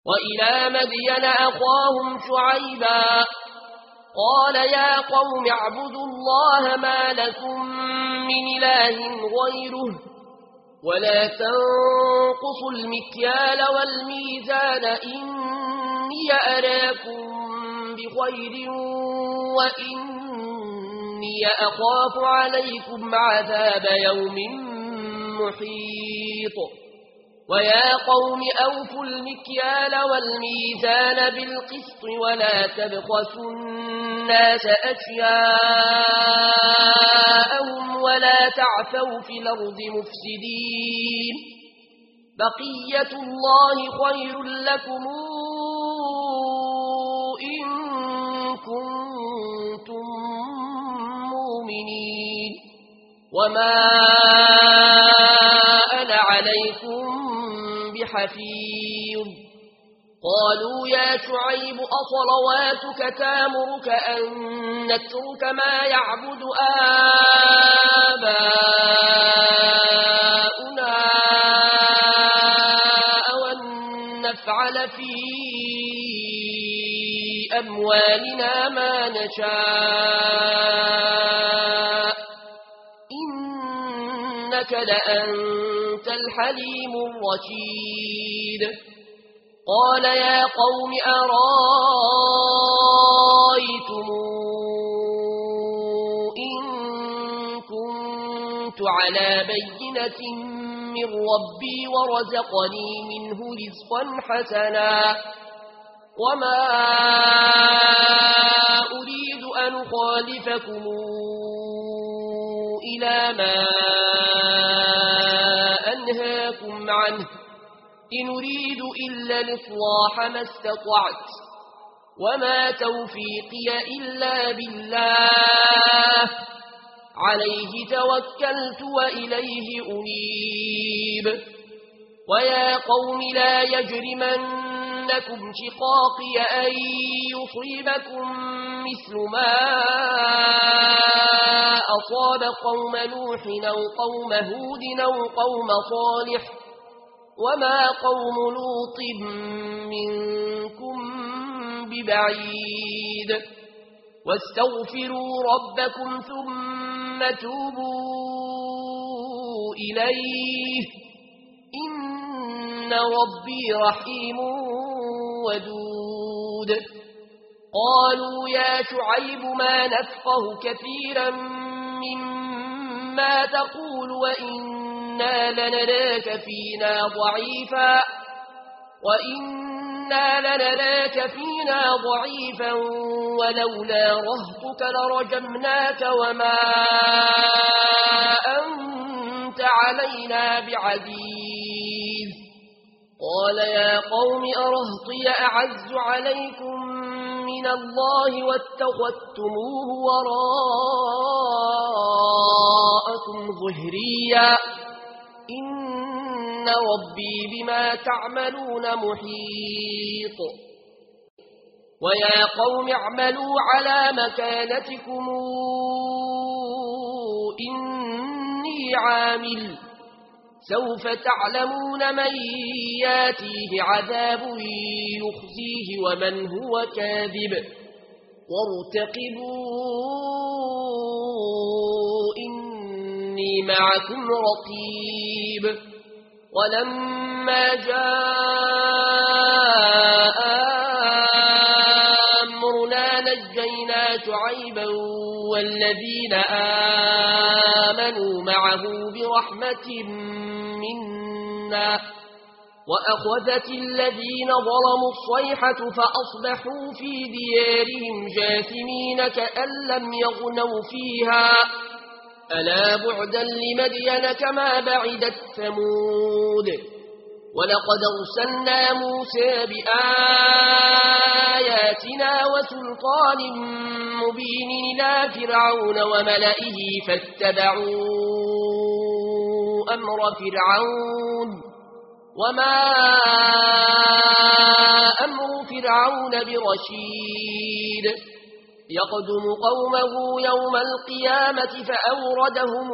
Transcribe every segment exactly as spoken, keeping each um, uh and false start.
وإلى مدين أخاهم شعيبا قال يا قوم اعبدوا الله ما لكم من إله غيره ولا تنقصوا المكيال والميزان إني أراكم بخير وإني أخاف عليكم عذاب يوم محيط ويا قوم أوفوا المكيال والميزان بالقسط ولا تبخسوا الناس أشياءهم ولا تعثوا في الأرض مفسدين بقية الله خير لكم إن كنتم مؤمنين وما أنا عليكم بحفيظ قالوا يا شعيب أصلواتك تامرك أن نترك ما يعبد آباؤنا وأن نفعل في أموالنا ما نشاء إنك لأنت الحليم الرشيد قال يا قوم أرايتم إن كنت على بينة من ربي ورزقني منه رزقا حسنا وما أريد أن أخالفكم إلى ما أنهاكم عنه إن أريد إلا الإصلاح ما استطعت وما توفيقي إلا بالله عليه توكلت وإليه أنيب ويا قوم لا يجرمنكم شقاقي أن يصيبكم مثل ما أصاب قوم نوح أو قوم هود أو قوم صالح وما قوم لوط منكم ببعيد واستغفروا ربكم ثم توبوا إليه إن ربي رحيم ودود قالوا يا شعيب ما نفقه كثيرا مما تقول وإنا لنراك فينا ضعيفا وإنا لنراك فينا ضعيفا ولولا رهطك لرجمناك وما أنت علينا بعزيز قال يا قوم أرهطي أعز عليكم من الله واتخذتموه وراءكم ظهريا إن ربي بما تعملون محيط ويا قوم اعملوا على مكانتكم إني عامل سوف تعلمون من ياتيه عذاب يخزيه ومن هو كاذب وارتقبوا إني معكم رقيب ولما جاء أمرنا نجينا شعيبا والذين آمنوا معه برحمة منا وأخذت الذين ظلموا الصيحة فأصبحوا في ديارهم جاثمين كأن لم يغنوا فيها ألا بعدا لمدين كما بعدت ثمود ولقد أرسلنا موسى بآياتنا وسلطان مبين إلى فرعون وملئه فاتبعوا أمر فرعون وما أمر فرعون برشيد يقدم قومه يوم القيامة فأوردهم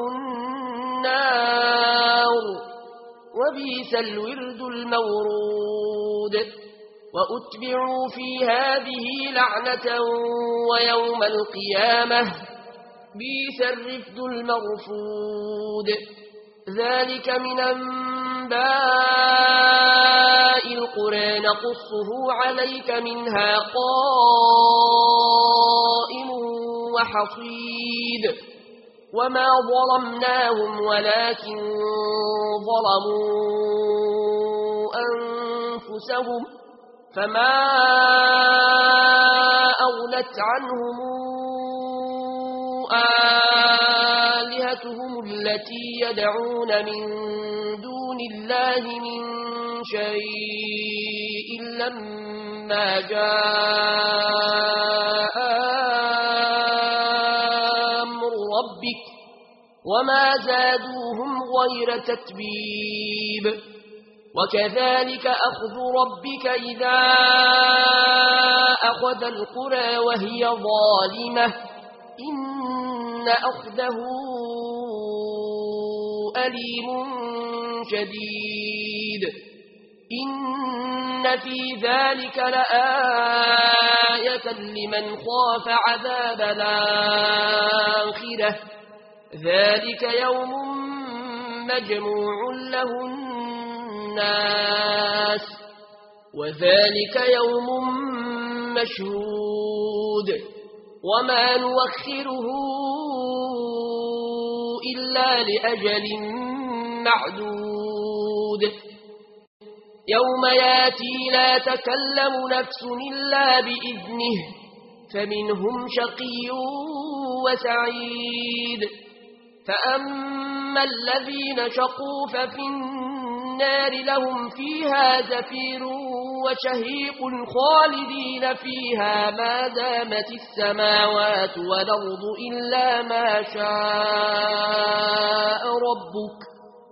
النار وبئس الورد المورود وأتبعوا في هذه لعنة ويوم القيامة بئس الرفد المرفود ذلك من أنباء القرى نقصه عليك منها قائم وحصيد وما ظلمناهم ولكن ظلموا أنفسهم فما أغنت عنهم آلهتهم التي يدعون من دون الله من شيء لما جاء أمر ربك وما زادوهم غير تتبيب وكذلك أخذ ربك إذا أخذ القرى وهي ظالمة إن أخذه أليم شديد إن في ذلك لآية لمن خاف عذاب الآخرة ذلك يوم مجموع له الناس وذلك يوم مشهود وما نوخره إلا لأجل معدود يوم ياتي لا تكلم نفس إلا بإذنه فمنهم شقي وسعيد فأما الذين شقوا ففي النار لهم فيها زفير وشهيق خالدين فيها ما دامت السماوات والأرض إلا ما شاء ربك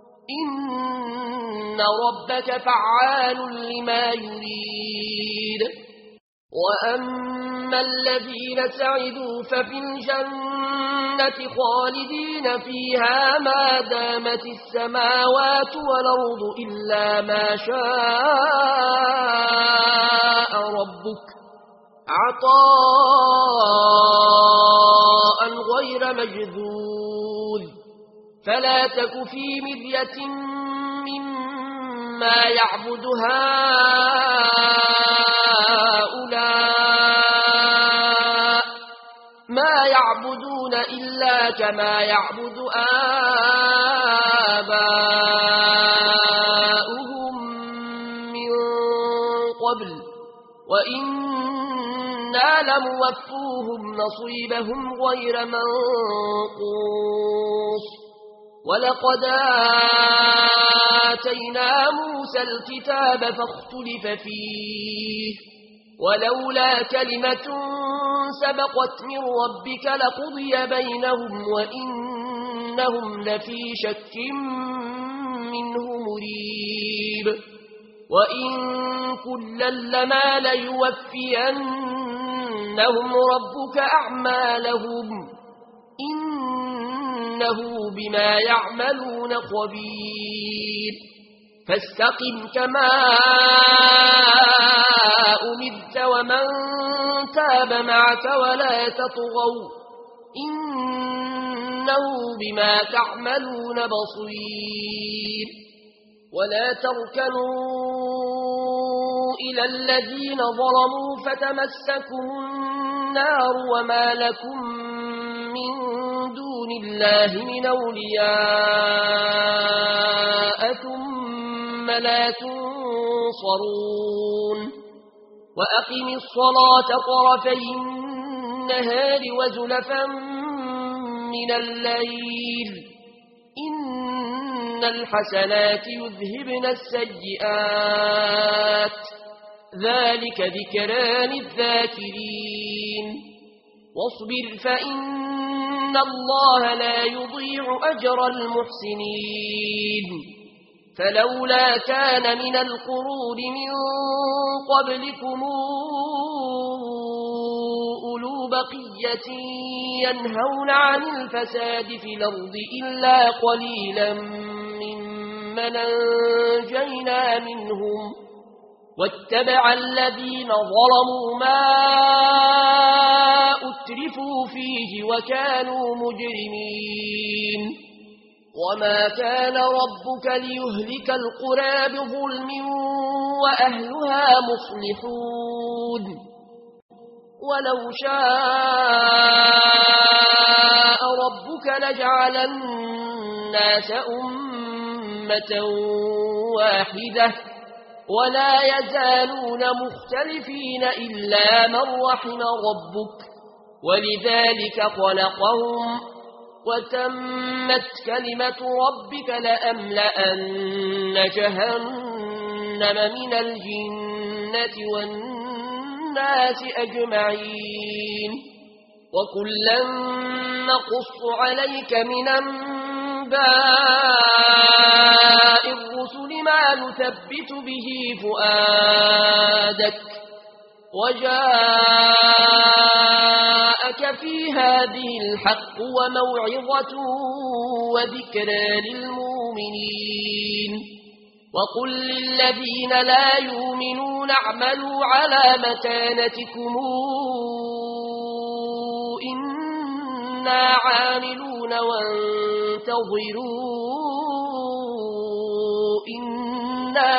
إن ربك فعال لما يريد وأما الذين سعدوا ففي الجنة خالدين فيها ما دامت السماوات والأرض إلا ما شاء ربك عطاء غير مجذوذ فلا تك في مرية مما يعبد هؤلاء ما يعبدون إلا كما يعبد آباؤهم من قبل وإنا لموفوهم نصيبهم غير منقوص ولقد آتينا موسى الكتاب فاختلف فيه ولولا كلمة سبقت من ربك لقضي بينهم وإنهم لفي شك منه مريب وإن كلا لما ليوفينهم ربك أعمالهم إنه بما يعملون خبير فاستقم كما أمرت ومن تاب معك ولا تطغوا إنه بما تعملون بصير ولا تركنوا إلى الذين ظلموا فتمسكوا النار وما لكم من دون الله من أولياء ثم لا تنصرون وأقم الصلاة طرفي النهار وزلفا من الليل إن الحسنات يذهبن السيئات ذلك ذكرى للذاكرين واصبر فإن الله لا يضيع أجر المحسنين فلولا كان من القرون من قبلكم أولو بقية ينهون عن الفساد في الأرض إلا قليلا ممن أنجينا منهم واتبع الذين ظلموا ما أترفوا فيه وكانوا مجرمين وما كان ربك ليهلك القرى بظلم وأهلها مصلحون ولو شاء ربك لجعل الناس أمة واحدة ولا يزالون مختلفين إلا من رحم ربك ولذلك خلقهم وتمت كلمة ربك لأملأن جهنم من الجنة والناس أجمعين وكلا نقص عليك من أنباء الرسل ما نثبت به فؤادك وجاءك في هذه الحق وموعظة وذكرى للمؤمنين وقل للذين لا يؤمنون اعملوا على مكانتكم إنا عاملون وانتظروا إنا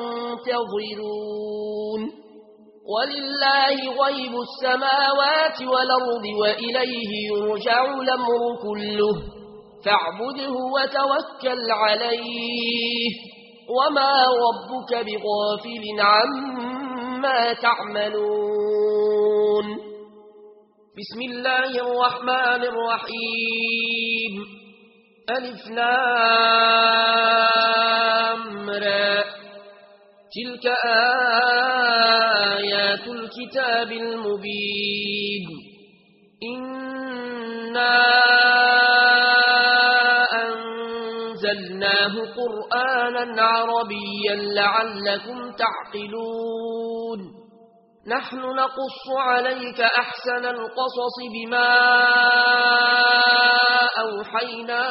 منتظرون ولله غيب السماوات والأرض وإليه يرجع الأمر كله فاعبده وتوكل عليه وما ربك بغافل عما تعملون بسم الله الرحمن الرحيم ألف لام را تلك آيات الكتاب المبين إنا أنزلناه قرآنا عربيا لعلكم تعقلون نحن نقص عليك أحسن القصص بما أوحينا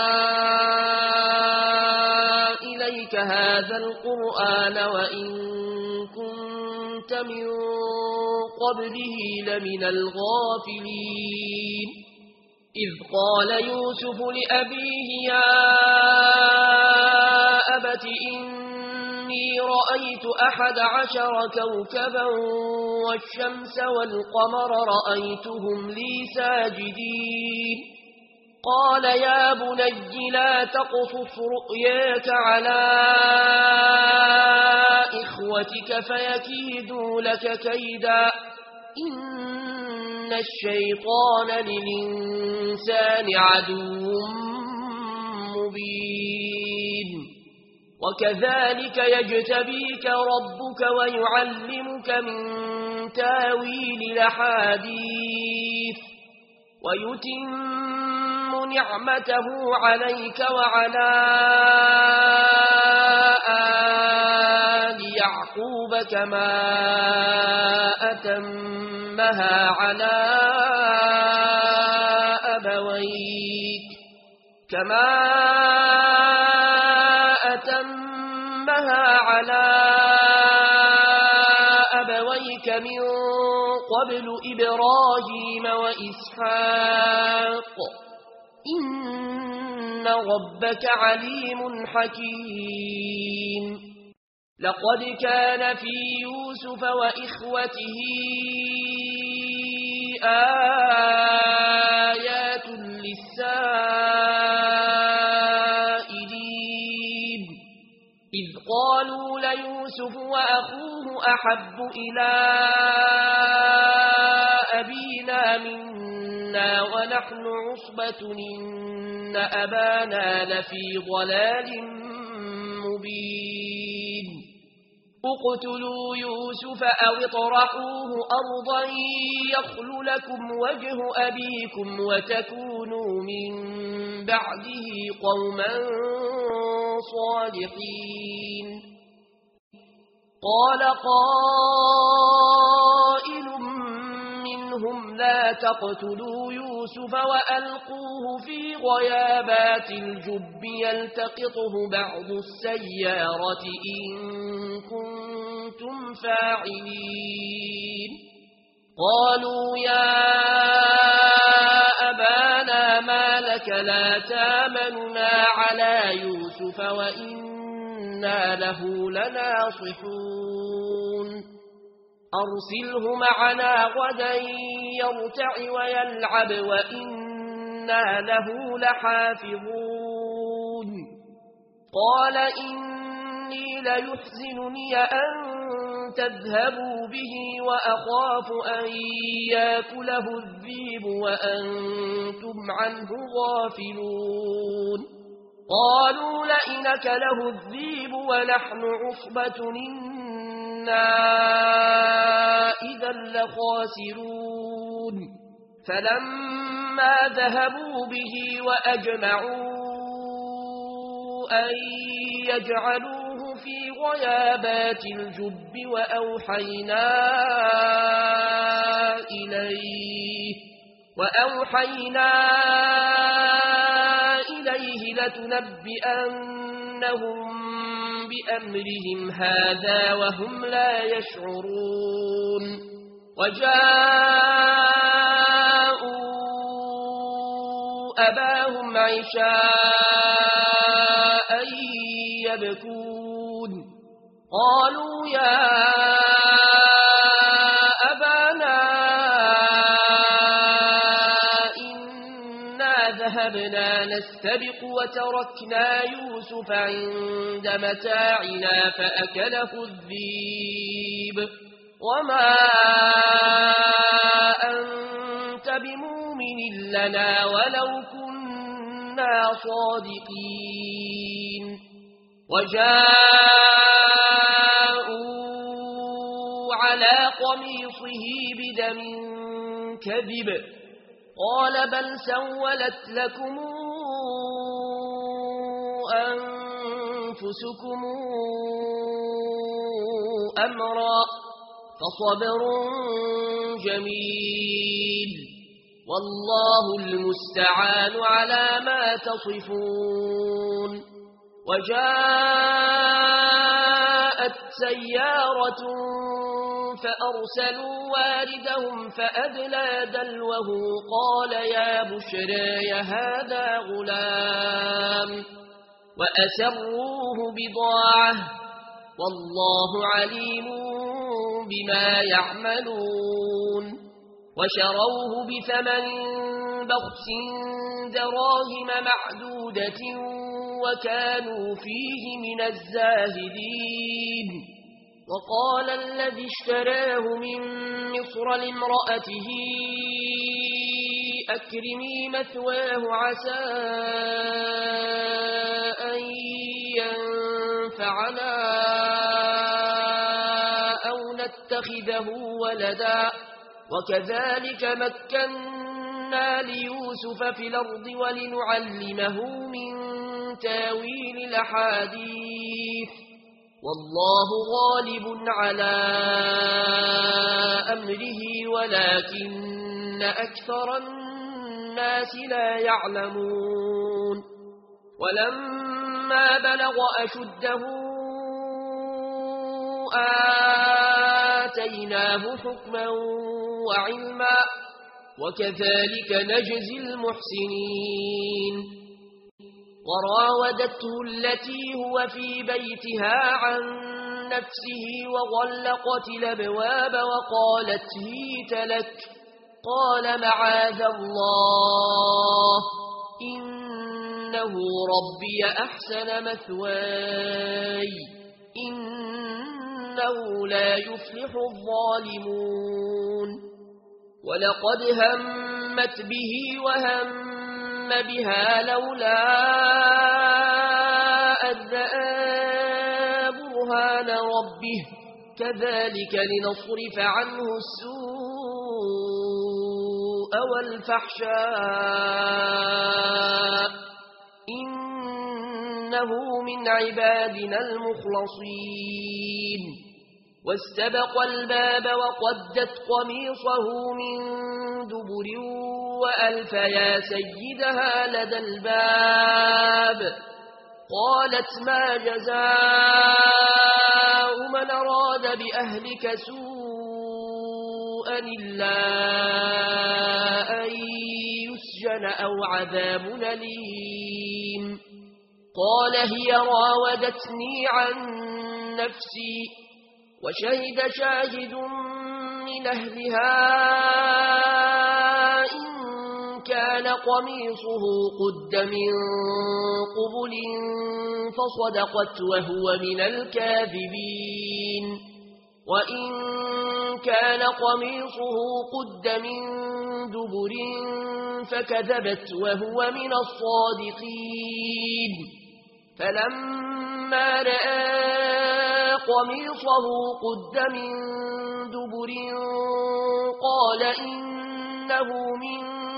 إليك هذا القرآن وإن كنت من قبله لمن الغافلين إذ قال يوسف لأبيه يا أبت إني رأيت أحد عشر كوكبا والشمس والقمر رأيتهم لي ساجدين قال يا بني لا تقصص رؤياك على إخوتك فيكيدوا لك كيدا إن الشيطان للإنسان عدو مبين وكذلك يجتبيك ربك ويعلمك من تاويل الأحاديث ويتم نعمته عليك وعلى آل يعقوب كما أتمها على أبويك كما أتمها على أبويك من قبل إبراهيم وإسحاق إن ربك عليم حكيم لقد كان في يوسف وإخوته آيات للسائلين إذ قالوا ليوسف وأخوه أحب إلى أبينا منا ونحن عصبة إن أبانا لفي ضلال مبين اقتلوا يوسف أو اطرحوه أرضا يخل لكم وجه أبيكم وتكونوا من بعده قوما صالحين قال قائل منهم لا تقتلوا يوسف وألقوه في غيابات الجب يلتقطه بعض السيارة إن كنتم كنتم فاعلين قالوا يا أبانا ما لك لا تامننا على يوسف وإنا له لناصحون أرسله معنا غدا يرتع ويلعب وإنا له لحافظون قال إني ليحزنني أن تذهبوا به وأخاف أن يأكله الذئب وأنتم عنه غافلون قالوا لئن أكله الذئب ونحن عصبة إنا إذا لخاسرون فلما ذهبوا به وأجمعوا أن يجعلوه في غيابات الجب وأوحينا إليه وأوحينا إليه لتنبئنهم بأمرهم هذا وهم لا يشعرون وجاءوا أباهم عشاء يبكون قالوا يا أبانا إنا ذهبنا نستبق وتركنا يوسف عند متاعنا فأكله الذئب وما أنت بمؤمن لنا ولو كنا صادقين وجاءوا على قميصه بدم كذب قال بل سولت لكم أنفسكم أمرا فصبر جميل والله المستعان على ما تصفون وجاءت سيارة فأرسلوا واردهم فأدلى دلوه قال يا بشرى هذا غلام وأسروه بضاعة والله عليم بما يعملون وشروه بثمن بخس دراهم معدودة وكانوا فيه من الزاهدين وقال الذي اشتراه من مصر لامرأته أكرمي مثواه عسى أن ينفعنا أو نتخذه ولدا وكذلك مكنا ليوسف في الأرض ولنعلمه من تاويل الأحاديث والله غالب على أمره ولكن أكثر الناس لا يعلمون ولما بلغ أشده آتيناه حكما وعلما وكذلك نجزي المحسنين وراودته التي هو في بيتها عن نفسه وغلقت الأبواب وقالت هيت لك قال معاذ الله إنه ربي أحسن مثواي إنه لا يفلح الظالمون ولقد همت به وهم بها لولا أن رأى برهان ربه كذلك لنصرف عنه السوء والفحشاء إنه من عبادنا المخلصين واستبق الباب وقدت قميصه من دبر وألف يا سيدها لدى الباب قالت ما جزاء من أراد بأهلك سوءا إلا أن يسجن أو عذاب أليم قال هي راودتني عن نفسي وشهد شاهد من أهلها إن كان قميصه قد من قبل فصدقت وهو من الكاذبين وإن كان قميصه قد من دبر فكذبت وهو من الصادقين فلما رأى قميصه قد من دبر قال إنه من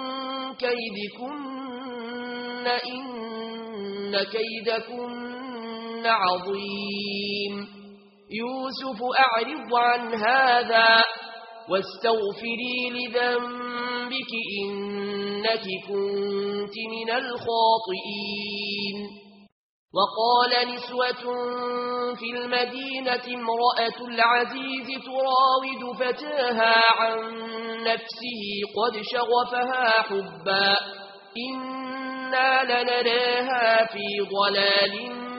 كيدكن إن كيدكن عظيم يوسف أعرض عن هذا واستغفري لذنبك إنك كنت من الخاطئين وقال نسوة في المدينة امرأة العزيز تراود فتاها عن نفسه قد شغفها حبا إنا لنراها في ضلال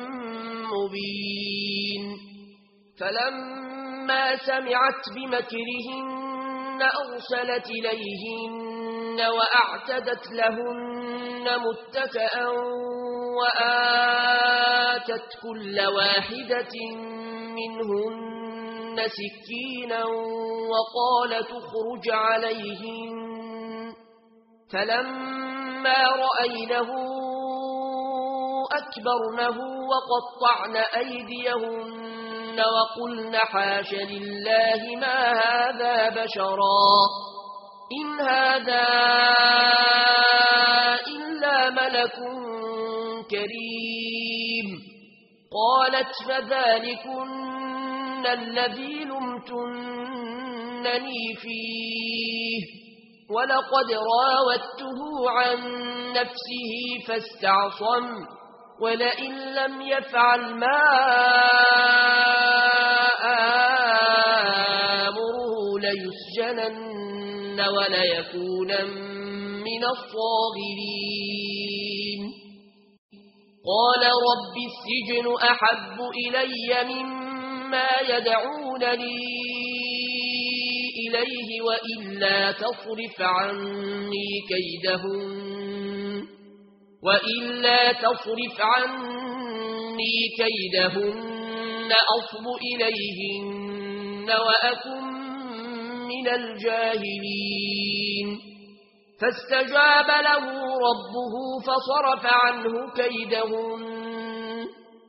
مبين فلما سمعت بمكرهن أرسلت إليهن وأعتدت لهن متكئا وآتت كل واحدة منهن سكينا وقالت اخرج عليهن فلما رأينه أكبرنه وقطعن أيديهن وقلن حاش لله ما هذا بشرا إن هذا إلا ملك كريم قالت فذلكن الذي لمتنني فيه ولقد راودته عن نفسه فاستعصم ولئن لم يفعل ما آمره ليسجنن وليكونا من الصاغرين قال رب السجن أحب إلي مما يدعونني إليه وإلا تصرف عني كيدهن وإلا تصرف عني كيدهن أصب إليهن وأكن من الجاهلين فاستجاب له ربه فصرف عنه كيدهن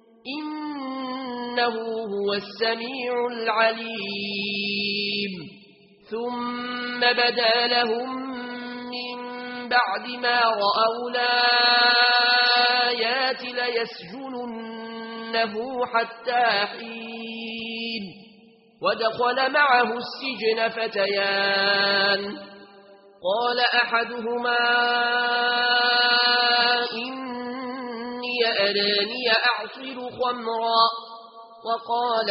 إنه هو السميع العليم ثم بدا لهم من بعد ما رأوا الآيات ليسجننه حتى حين ودخل معه السجن فتيان قال أحدهما إني أراني أعصر خمرا وقال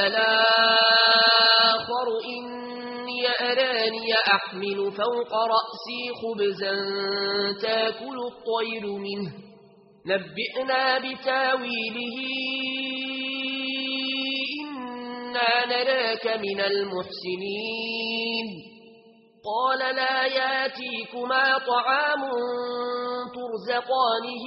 الآخر إني أراني أحمل فوق رأسي خبزا تاكل الطير منه نبئنا بتاويله إنا نراك من المحسنين قال لا ياتيكما طعام ترزقانه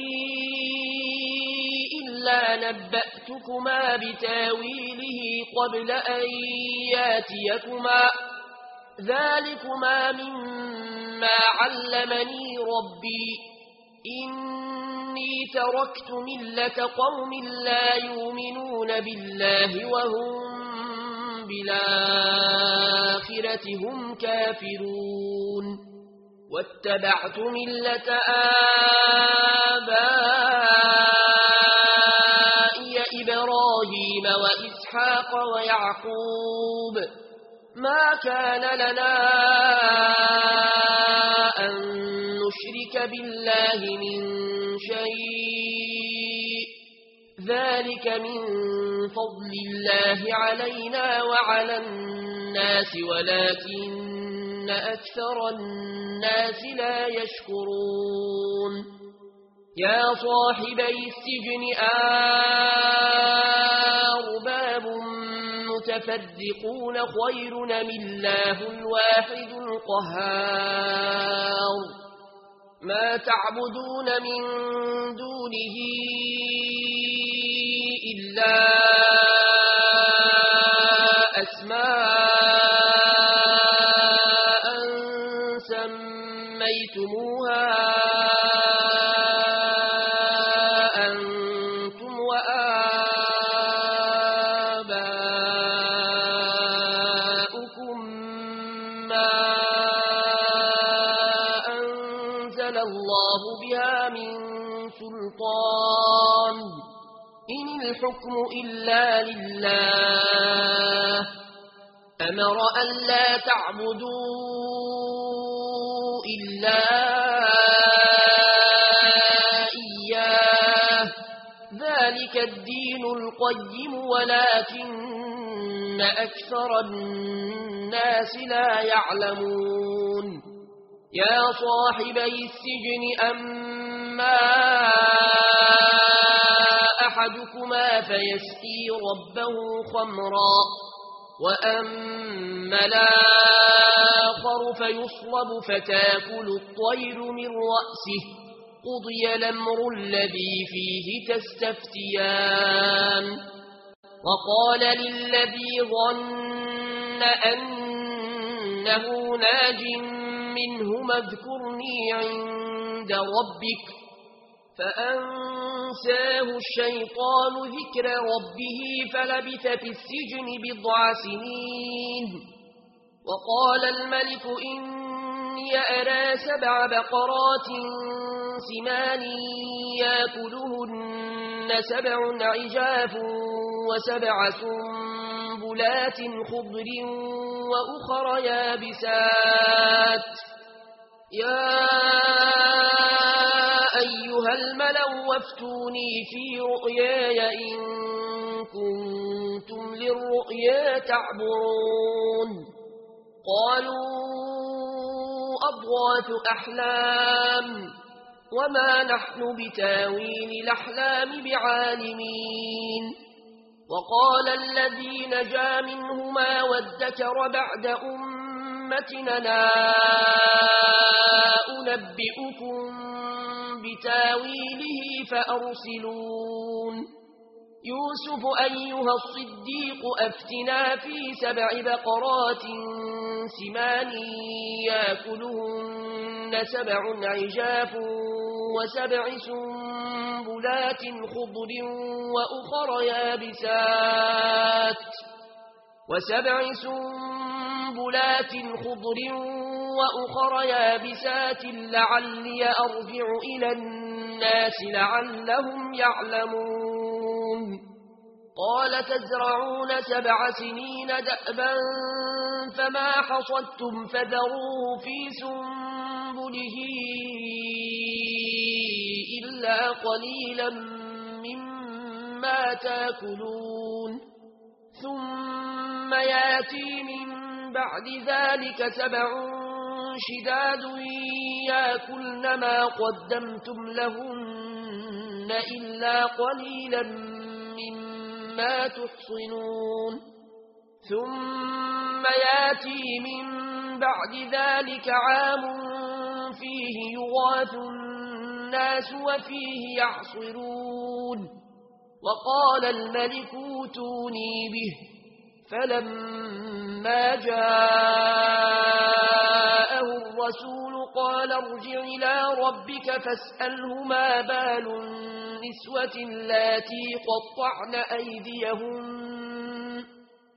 إلا نبأتكما بتاويله قبل أن ياتيكما ذلكما مما علمني ربي إني تركت ملة قوم لا يؤمنون بالله وهم بالآخرة هم كافرون واتبعت ملة آبائي إبراهيم وإسحاق ويعقوب ما كان لنا أن نشرك بالله من شيء ذلك من فضل الله علينا وعلى الناس ولكن أكثر الناس لا يشكرون يا صاحبي السجن أرباب متفرقون خير أم الله الواحد القهار ما تعبدون من دونه إلا أسماء سميتموها أنتم وآباؤكم ما أنزل الله بها من سلطان إن الحكم إلا لله أمر أن لا تعبدوا إلا إياه ذلك الدين القيم ولكن أكثر الناس لا يعلمون يا صاحبي السجن أما أحدكما فيسقي ربه خمرا وأما الآخر فيصلب فتاكل الطير من رأسه قضي الأمر الذي فيه تستفتيان وقال للذي ظن أنه ناج منهما اذكرني عند ربك فأنساه الشيطان ذكر ربه فلبث في السجن بضع سنين وقال الملك إني أرى سبع بقرات سمان يأكلهن سبع عجاف وسبع سنبلات خضر وأخر يابسات يا أيها الملأ وافتوني في رؤياي إن كنتم للرؤيا تعبرون قالوا أضغاث أحلام وما نحن بتاويل الأحلام بعالمين وقال الذي نجا منهما وادكر بعد أمتنا أنبئكم بتاويله فأرسلون يوسف أيها الصديق أفتنا في سبع بقرات سمان يأكلهن سبع عجاف وسبع سنبلات خضر وأخر يابسات وسبع سنبلات خضر وأخر يابسات لعلي أرجع إلى الناس لعلهم يعلمون قال تزرعون سبع سنين دأبا فما حصدتم فذروه في سنبله إلا قليلا مما تاكلون ثم ياتي من بعد ذلك سبع شداد يأكلن ما قدمتم لهن إلا قليلا مما تحصنون ثم ياتي من بعد ذلك عام فيه يغاث الناس وفيه يعصرون وقال الملك اوتوني به فلما جاءه الرسول قال ارجع إلى ربك فاسأله ما بال النسوة اللاتي قطعن أيديهن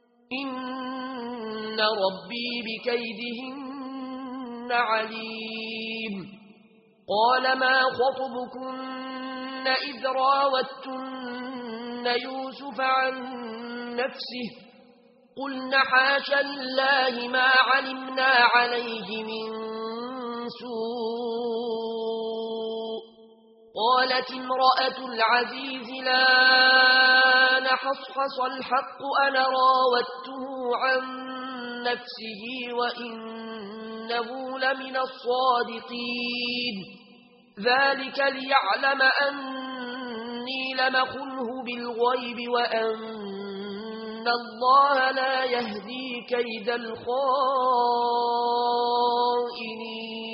إن ربي بكيدهن عليم قال ما خطبكن إذ راوتن يوسف عن نفسه قلنا حاش لله ما علمنا عليه من سوء قالت امرأة العزيز لا حصحص الحق أنا راودته عن نفسه وإنه لمن الصادقين ذلك ليعلم أني لمخنه بالغيب وأن الله لا يهدي كيد الخائنين